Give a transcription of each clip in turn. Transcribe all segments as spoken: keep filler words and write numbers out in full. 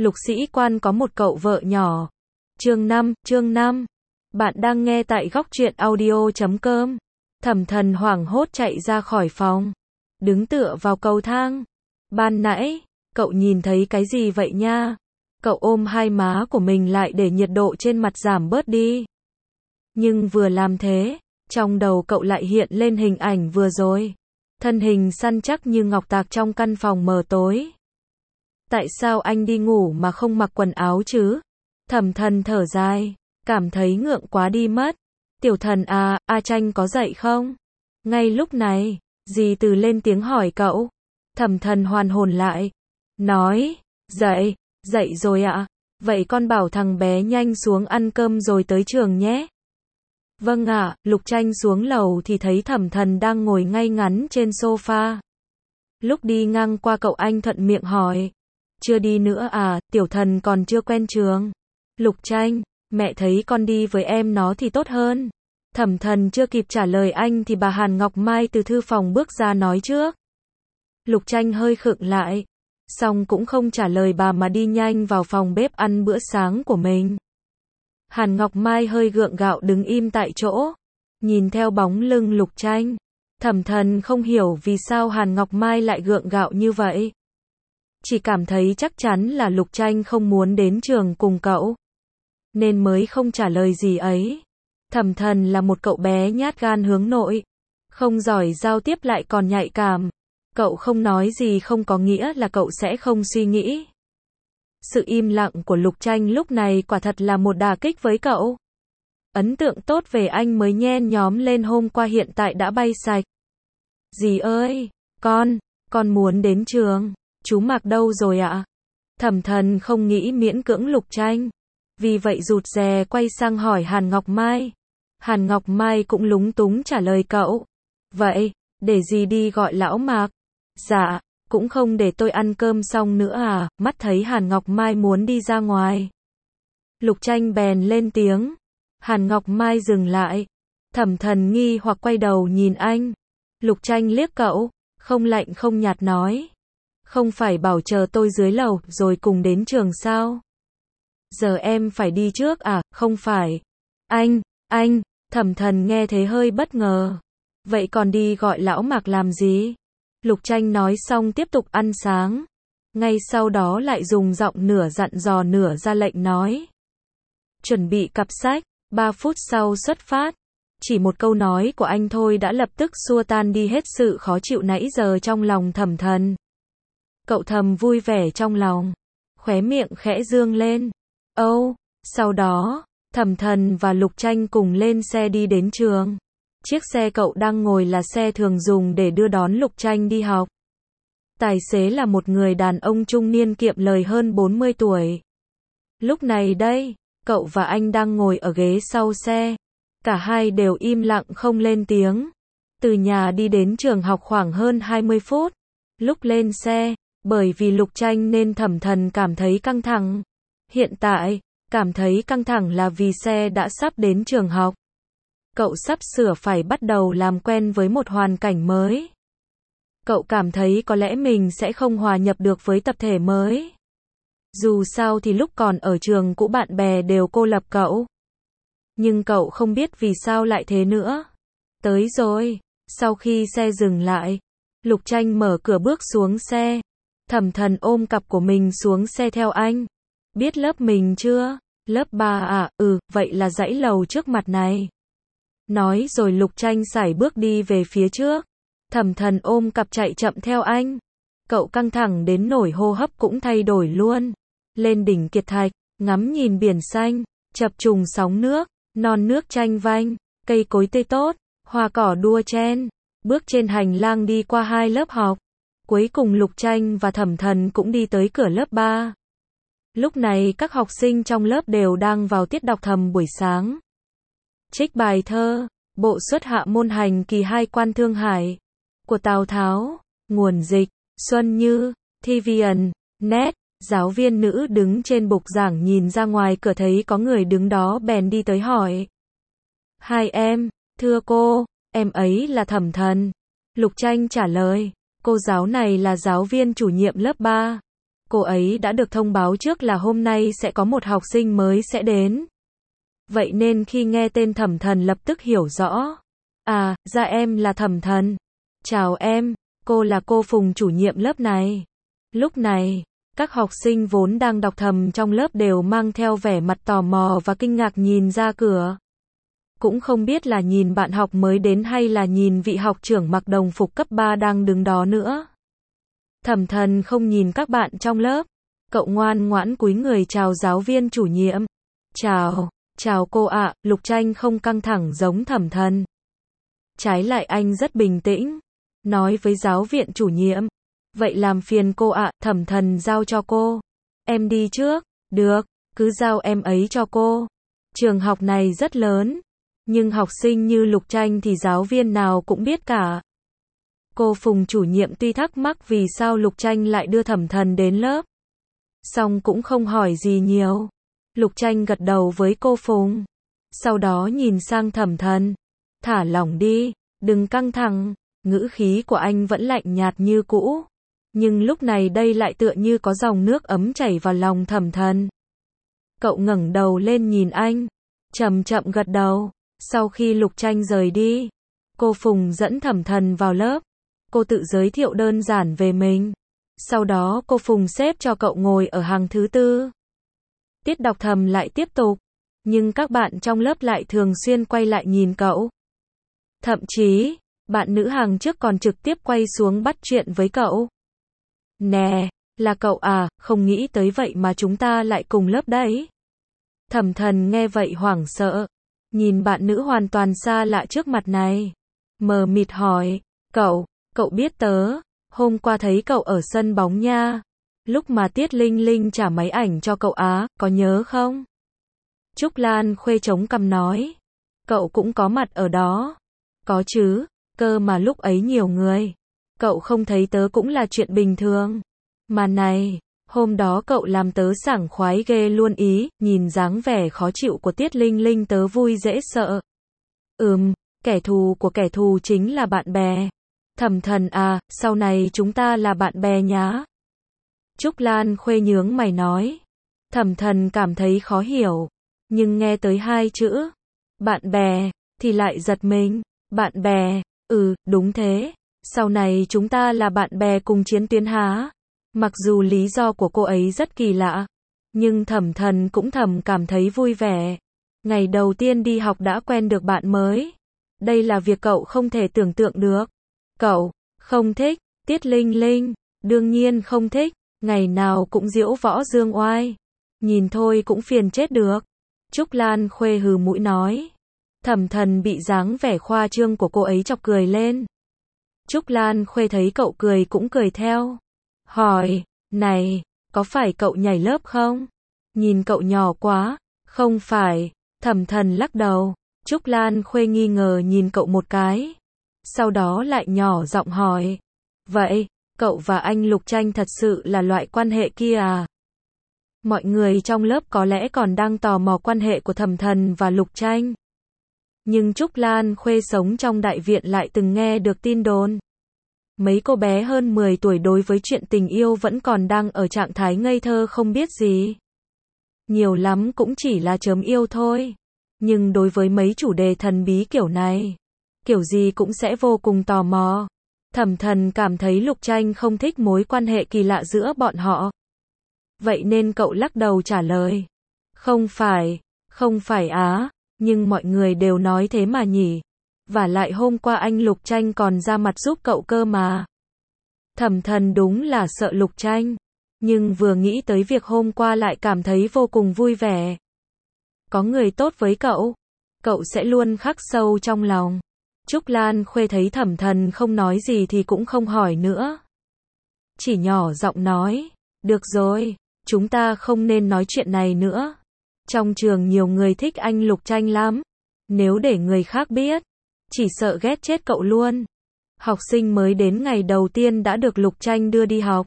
Lục sĩ quan có một cậu vợ nhỏ. Chương năm, chương năm. Bạn đang nghe tại góc truyện audio chấm com. Thẩm Thần hoảng hốt chạy ra khỏi phòng, đứng tựa vào cầu thang. Ban nãy, cậu nhìn thấy cái gì vậy nha? Cậu ôm hai má của mình lại để nhiệt độ trên mặt giảm bớt đi. Nhưng vừa làm thế, trong đầu cậu lại hiện lên hình ảnh vừa rồi. Thân hình săn chắc như ngọc tạc trong căn phòng mờ tối. Tại sao anh đi ngủ mà không mặc quần áo chứ? Thẩm Thần thở dài, cảm thấy ngượng quá đi mất. Tiểu Thần à, A Tranh có dậy không? Ngay lúc này, dì Từ lên tiếng hỏi cậu. Thẩm Thần hoàn hồn lại, nói, dậy, dậy rồi ạ. Vậy con bảo thằng bé nhanh xuống ăn cơm rồi tới trường nhé. Vâng ạ. Lục Tranh xuống lầu thì thấy Thẩm Thần đang ngồi ngay ngắn trên sofa. Lúc đi ngang qua cậu anh thuận miệng hỏi, chưa đi nữa à, Tiểu Thần còn chưa quen trường. Lục Tranh, mẹ thấy con đi với em nó thì tốt hơn. Thẩm Thần chưa kịp trả lời anh thì bà Hàn Ngọc Mai từ thư phòng bước ra nói trước. Lục Tranh hơi khựng lại, xong cũng không trả lời bà mà đi nhanh vào phòng bếp ăn bữa sáng của mình. Hàn Ngọc Mai hơi gượng gạo đứng im tại chỗ, nhìn theo bóng lưng Lục Tranh. Thẩm Thần không hiểu vì sao Hàn Ngọc Mai lại gượng gạo như vậy. Chỉ cảm thấy chắc chắn là Lục Tranh không muốn đến trường cùng cậu, nên mới không trả lời gì ấy. Thẩm Thần là một cậu bé nhát gan hướng nội, không giỏi giao tiếp lại còn nhạy cảm. Cậu không nói gì không có nghĩa là cậu sẽ không suy nghĩ. Sự im lặng của Lục Tranh lúc này quả thật là một đả kích với cậu. Ấn tượng tốt về anh mới nhen nhóm lên hôm qua hiện tại đã bay sạch. Dì ơi, con, con muốn đến trường. Chú Mạc đâu rồi ạ? Thẩm Thần không nghĩ miễn cưỡng Lục Tranh, vì vậy rụt rè quay sang hỏi Hàn Ngọc Mai. Hàn Ngọc Mai cũng lúng túng trả lời cậu. Vậy, để dì đi gọi lão Mạc. Dạ, cũng không để tôi ăn cơm xong nữa à? Mắt thấy Hàn Ngọc Mai muốn đi ra ngoài, Lục Tranh bèn lên tiếng. Hàn Ngọc Mai dừng lại. Thẩm Thần nghi hoặc quay đầu nhìn anh. Lục Tranh liếc cậu, không lạnh không nhạt nói, không phải bảo chờ tôi dưới lầu rồi cùng đến trường sao? Giờ em phải đi trước à? Không phải. Anh, anh, Thẩm Thần nghe thế hơi bất ngờ. Vậy còn đi gọi lão Mạc làm gì? Lục Tranh nói xong tiếp tục ăn sáng. Ngay sau đó lại dùng giọng nửa dặn dò nửa ra lệnh nói, chuẩn bị cặp sách, ba phút sau xuất phát. Chỉ một câu nói của anh thôi đã lập tức xua tan đi hết sự khó chịu nãy giờ trong lòng Thẩm Thần. Cậu thầm vui vẻ trong lòng, khóe miệng khẽ dương lên. Âu, oh, sau đó, Thẩm Thần và Lục Tranh cùng lên xe đi đến trường. Chiếc xe cậu đang ngồi là xe thường dùng để đưa đón Lục Tranh đi học. Tài xế là một người đàn ông trung niên kiệm lời hơn bốn mươi tuổi. Lúc này đây, cậu và anh đang ngồi ở ghế sau xe. Cả hai đều im lặng không lên tiếng. Từ nhà đi đến trường học khoảng hơn hai mươi phút. Lúc lên xe, bởi vì Lục Tranh nên Thẩm Thần cảm thấy căng thẳng. Hiện tại, cảm thấy căng thẳng là vì xe đã sắp đến trường học. Cậu sắp sửa phải bắt đầu làm quen với một hoàn cảnh mới. Cậu cảm thấy có lẽ mình sẽ không hòa nhập được với tập thể mới. Dù sao thì lúc còn ở trường cũ bạn bè đều cô lập cậu. Nhưng cậu không biết vì sao lại thế nữa. Tới rồi. Sau khi xe dừng lại, Lục Tranh mở cửa bước xuống xe. Thẩm Thần ôm cặp của mình xuống xe theo anh. Biết lớp mình chưa? Lớp ba à? Ừ, vậy là dãy lầu trước mặt này. Nói rồi Lục Tranh sải bước đi về phía trước. Thẩm Thần ôm cặp chạy chậm theo anh. Cậu căng thẳng đến nổi hô hấp cũng thay đổi luôn. Lên đỉnh Kiệt Thạch, ngắm nhìn biển xanh, chập trùng sóng nước, non nước tranh vanh, cây cối tươi tốt, hoa cỏ đua chen. Bước trên hành lang đi qua hai lớp học. Cuối cùng Lục Tranh và Thẩm Thần cũng đi tới cửa lớp ba. Lúc này các học sinh trong lớp đều đang vào tiết đọc thầm buổi sáng. Trích bài thơ, bộ xuất Hạ Môn Hành Kỳ hai Quan Thương Hải, của Tào Tháo, nguồn dịch, Xuân Như, Thi Viền, Net. Giáo viên nữ đứng trên bục giảng nhìn ra ngoài cửa thấy có người đứng đó bèn đi tới hỏi. Hai em, thưa cô, em ấy là Thẩm Thần. Lục Tranh trả lời, cô giáo này là giáo viên chủ nhiệm lớp ba. cô ấy đã được thông báo trước là hôm nay sẽ có một học sinh mới sẽ đến. Vậy nên khi nghe tên Thẩm Thần lập tức hiểu rõ. À, ra em là Thẩm Thần. Chào em, cô là cô Phùng chủ nhiệm lớp này. Lúc này, các học sinh vốn đang đọc thầm trong lớp đều mang theo vẻ mặt tò mò và kinh ngạc nhìn ra cửa. Cũng không biết là nhìn bạn học mới đến hay là nhìn vị học trưởng mặc đồng phục cấp ba đang đứng đó nữa. Thẩm Thần không nhìn các bạn trong lớp. Cậu ngoan ngoãn cúi người chào giáo viên chủ nhiệm. Chào, chào cô ạ, Lục Tranh không căng thẳng giống Thẩm Thần. Trái lại anh rất bình tĩnh. Nói với giáo viện chủ nhiệm. Vậy làm phiền cô ạ, Thẩm Thần giao cho cô. Em đi trước, được, cứ giao em ấy cho cô. Trường học này rất lớn. Nhưng học sinh như Lục Tranh thì giáo viên nào cũng biết cả. Cô Phùng chủ nhiệm tuy thắc mắc vì sao Lục Tranh lại đưa Thẩm Thần đến lớp. Song cũng không hỏi gì nhiều. Lục Tranh gật đầu với cô Phùng. Sau đó nhìn sang Thẩm Thần. Thả lỏng đi, đừng căng thẳng. Ngữ khí của anh vẫn lạnh nhạt như cũ. Nhưng lúc này đây lại tựa như có dòng nước ấm chảy vào lòng Thẩm Thần. Cậu ngẩng đầu lên nhìn anh. Chậm chậm gật đầu. Sau khi Lục Tranh rời đi, cô Phùng dẫn Thẩm Thần vào lớp. Cô tự giới thiệu đơn giản về mình. Sau đó cô Phùng xếp cho cậu ngồi ở hàng thứ tư. Tiết đọc thầm lại tiếp tục. Nhưng các bạn trong lớp lại thường xuyên quay lại nhìn cậu. Thậm chí, bạn nữ hàng trước còn trực tiếp quay xuống bắt chuyện với cậu. Nè, là cậu à, không nghĩ tới vậy mà chúng ta lại cùng lớp đấy. Thẩm Thần nghe vậy hoảng sợ. Nhìn bạn nữ hoàn toàn xa lạ trước mặt này. Mờ mịt hỏi, cậu, cậu biết tớ, hôm qua thấy cậu ở sân bóng nha. Lúc mà Tiết Linh Linh trả máy ảnh cho cậu á, có nhớ không? Trúc Lan Khuê chống cằm nói, cậu cũng có mặt ở đó. Có chứ, cơ mà lúc ấy nhiều người. Cậu không thấy tớ cũng là chuyện bình thường. Mà này, hôm đó cậu làm tớ sảng khoái ghê luôn ý, nhìn dáng vẻ khó chịu của Tiết Linh Linh tớ vui dễ sợ. Ừm, kẻ thù của kẻ thù chính là bạn bè. Thẩm Thần à, sau này chúng ta là bạn bè nhá. Trúc Lan Khuê nhướng mày nói. Thẩm Thần cảm thấy khó hiểu. Nhưng nghe tới hai chữ, bạn bè, thì lại giật mình. Bạn bè, ừ, đúng thế. Sau này chúng ta là bạn bè cùng chiến tuyến há. Mặc dù lý do của cô ấy rất kỳ lạ. Nhưng Thẩm Thần cũng thầm cảm thấy vui vẻ. Ngày đầu tiên đi học đã quen được bạn mới. Đây là việc cậu không thể tưởng tượng được. Cậu, không thích, Tiết Linh Linh, đương nhiên không thích, ngày nào cũng diễu võ dương oai. Nhìn thôi cũng phiền chết được. Trúc Lan Khuê hừ mũi nói. Thẩm Thần bị dáng vẻ khoa trương của cô ấy chọc cười lên. Trúc Lan Khuê thấy cậu cười cũng cười theo. Hỏi, này, có phải cậu nhảy lớp không? Nhìn cậu nhỏ quá. Không phải, Thẩm Thần lắc đầu. Trúc Lan Khuê nghi ngờ nhìn cậu một cái. Sau đó lại nhỏ giọng hỏi. Vậy, cậu và anh Lục Tranh thật sự là loại quan hệ kia à? Mọi người trong lớp có lẽ còn đang tò mò quan hệ của Thẩm Thần và Lục Tranh. Nhưng Trúc Lan Khuê sống trong đại viện lại từng nghe được tin đồn. Mấy cô bé hơn mười tuổi đối với chuyện tình yêu vẫn còn đang ở trạng thái ngây thơ không biết gì. Nhiều lắm cũng chỉ là chớm yêu thôi. Nhưng đối với mấy chủ đề thần bí kiểu này, kiểu gì cũng sẽ vô cùng tò mò. Thẩm Thần cảm thấy Lục Tranh không thích mối quan hệ kỳ lạ giữa bọn họ. Vậy nên cậu lắc đầu trả lời. Không phải, không phải á, nhưng mọi người đều nói thế mà nhỉ. Và lại hôm qua anh Lục Tranh còn ra mặt giúp cậu cơ mà. Thẩm Thần đúng là sợ Lục Tranh. Nhưng vừa nghĩ tới việc hôm qua lại cảm thấy vô cùng vui vẻ. Có người tốt với cậu, cậu sẽ luôn khắc sâu trong lòng. Trúc Lan Khuê thấy Thẩm Thần không nói gì thì cũng không hỏi nữa. Chỉ nhỏ giọng nói, được rồi, chúng ta không nên nói chuyện này nữa. Trong trường nhiều người thích anh Lục Tranh lắm. Nếu để người khác biết, chỉ sợ ghét chết cậu luôn. Học sinh mới đến ngày đầu tiên đã được Lục Tranh đưa đi học.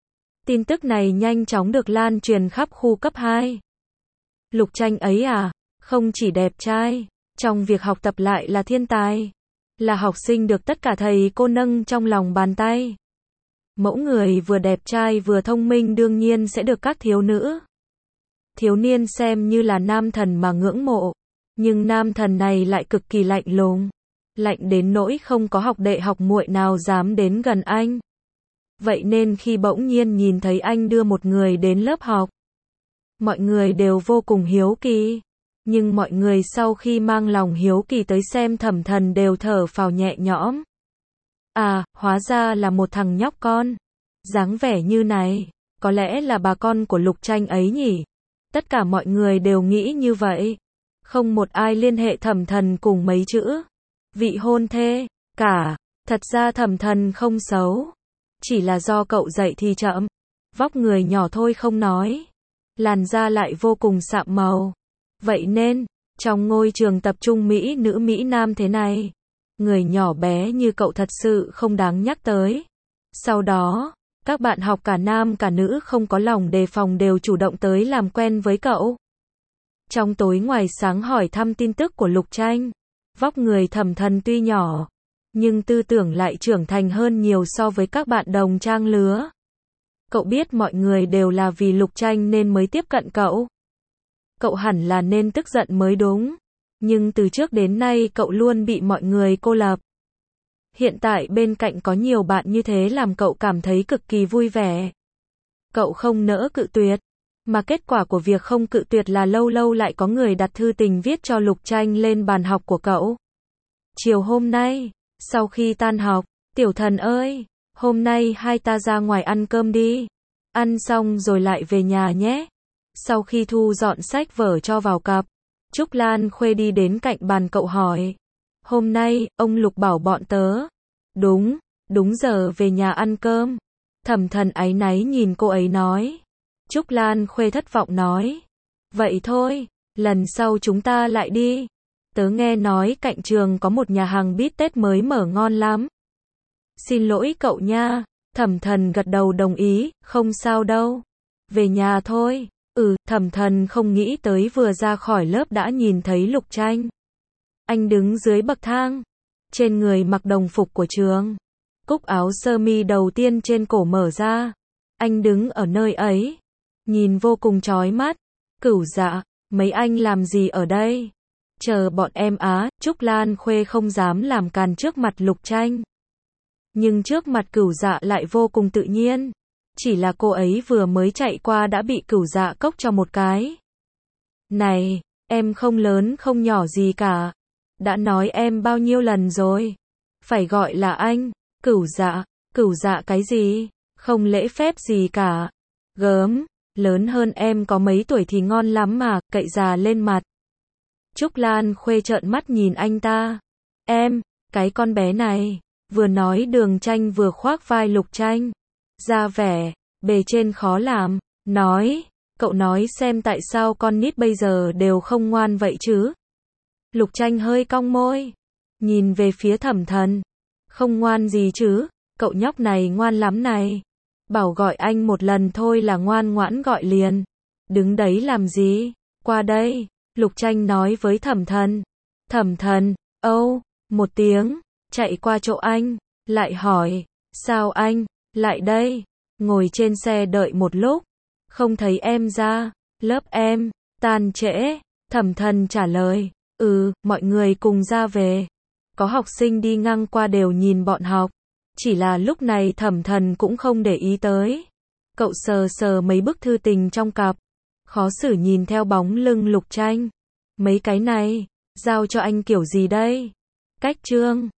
Tin tức này nhanh chóng được lan truyền khắp khu cấp hai. Lục Tranh ấy à, không chỉ đẹp trai, trong việc học tập lại là thiên tài. Là học sinh được tất cả thầy cô nâng trong lòng bàn tay. Mẫu người vừa đẹp trai vừa thông minh đương nhiên sẽ được các thiếu nữ, thiếu niên xem như là nam thần mà ngưỡng mộ. Nhưng nam thần này lại cực kỳ lạnh lùng, lạnh đến nỗi không có học đệ học muội nào dám đến gần anh. Vậy nên khi bỗng nhiên nhìn thấy anh đưa một người đến lớp học, mọi người đều vô cùng hiếu kỳ. Nhưng mọi người sau khi mang lòng hiếu kỳ tới xem Thẩm Thần đều thở phào nhẹ nhõm. À, hóa ra là một thằng nhóc con. Dáng vẻ như này, có lẽ là bà con của Lục Tranh ấy nhỉ? Tất cả mọi người đều nghĩ như vậy. Không một ai liên hệ Thẩm Thần cùng mấy chữ vị hôn thê cả. Thật ra Thẩm Thần không xấu, chỉ là do cậu dậy thì chậm. Vóc người nhỏ thôi không nói, làn da lại vô cùng sạm màu. Vậy nên, trong ngôi trường tập trung Mỹ nữ Mỹ Nam thế này, người nhỏ bé như cậu thật sự không đáng nhắc tới. Sau đó, các bạn học cả nam cả nữ không có lòng đề phòng đều chủ động tới làm quen với cậu. Trong tối ngoài sáng hỏi thăm tin tức của Lục Tranh. Vóc người Thẩm Thần tuy nhỏ, nhưng tư tưởng lại trưởng thành hơn nhiều so với các bạn đồng trang lứa. Cậu biết mọi người đều là vì Lục Tranh nên mới tiếp cận cậu. Cậu hẳn là nên tức giận mới đúng. Nhưng từ trước đến nay cậu luôn bị mọi người cô lập. Hiện tại bên cạnh có nhiều bạn như thế làm cậu cảm thấy cực kỳ vui vẻ. Cậu không nỡ cự tuyệt. Mà kết quả của việc không cự tuyệt là lâu lâu lại có người đặt thư tình viết cho Lục Tranh lên bàn học của cậu. Chiều hôm nay, sau khi tan học, Tiểu Thần ơi, hôm nay hai ta ra ngoài ăn cơm đi. Ăn xong rồi lại về nhà nhé. Sau khi thu dọn sách vở cho vào cặp, Trúc Lan Khuê đi đến cạnh bàn cậu hỏi. Hôm nay, ông Lục bảo bọn tớ. Đúng, đúng giờ về nhà ăn cơm. Thẩm Thần áy náy nhìn cô ấy nói. Trúc Lan Khuê thất vọng nói. Vậy thôi, lần sau chúng ta lại đi. Tớ nghe nói cạnh trường có một nhà hàng bít tết mới mở ngon lắm. Xin lỗi cậu nha. Thẩm Thần gật đầu đồng ý, không sao đâu. Về nhà thôi. Ừ, Thẩm Thần không nghĩ tới vừa ra khỏi lớp đã nhìn thấy Lục Tranh. Anh đứng dưới bậc thang, trên người mặc đồng phục của trường. Cúc áo sơ mi đầu tiên trên cổ mở ra. Anh đứng ở nơi ấy, nhìn vô cùng chói mắt. Cửu Dạ, mấy anh làm gì ở đây? Chờ bọn em á. Trúc Lan Khuê không dám làm càn trước mặt Lục Tranh. Nhưng trước mặt Cửu Dạ lại vô cùng tự nhiên. Chỉ là cô ấy vừa mới chạy qua đã bị Cửu Dạ cốc cho một cái. Này, em không lớn không nhỏ gì cả. Đã nói em bao nhiêu lần rồi. Phải gọi là anh. Cửu Dạ, Cửu Dạ cái gì? Không lễ phép gì cả. Gớm, lớn hơn em có mấy tuổi thì ngon lắm mà, cậy già lên mặt. Trúc Lan Khuê trợn mắt nhìn anh ta. Em, cái con bé này. Vừa nói Đường Tranh vừa khoác vai Lục Tranh. Ra vẻ, bề trên khó làm. Nói, cậu nói xem tại sao con nít bây giờ đều không ngoan vậy chứ? Lục Tranh hơi cong môi, nhìn về phía Thẩm Thần. Không ngoan gì chứ, cậu nhóc này ngoan lắm này. Bảo gọi anh một lần thôi là ngoan ngoãn gọi liền. Đứng đấy làm gì? Qua đây, Lục Tranh nói với Thẩm Thần. Thẩm Thần, âu, một tiếng, chạy qua chỗ anh, lại hỏi, sao anh, lại đây? Ngồi trên xe đợi một lúc, không thấy em ra, lớp em, tan trễ. Thẩm Thần trả lời, ừ, mọi người cùng ra về. Có học sinh đi ngang qua đều nhìn bọn học. Chỉ là lúc này Thẩm Thần cũng không để ý tới. Cậu sờ sờ mấy bức thư tình trong cặp. Khó xử nhìn theo bóng lưng Lục Tranh. Mấy cái này, giao cho anh kiểu gì đây? Cách chương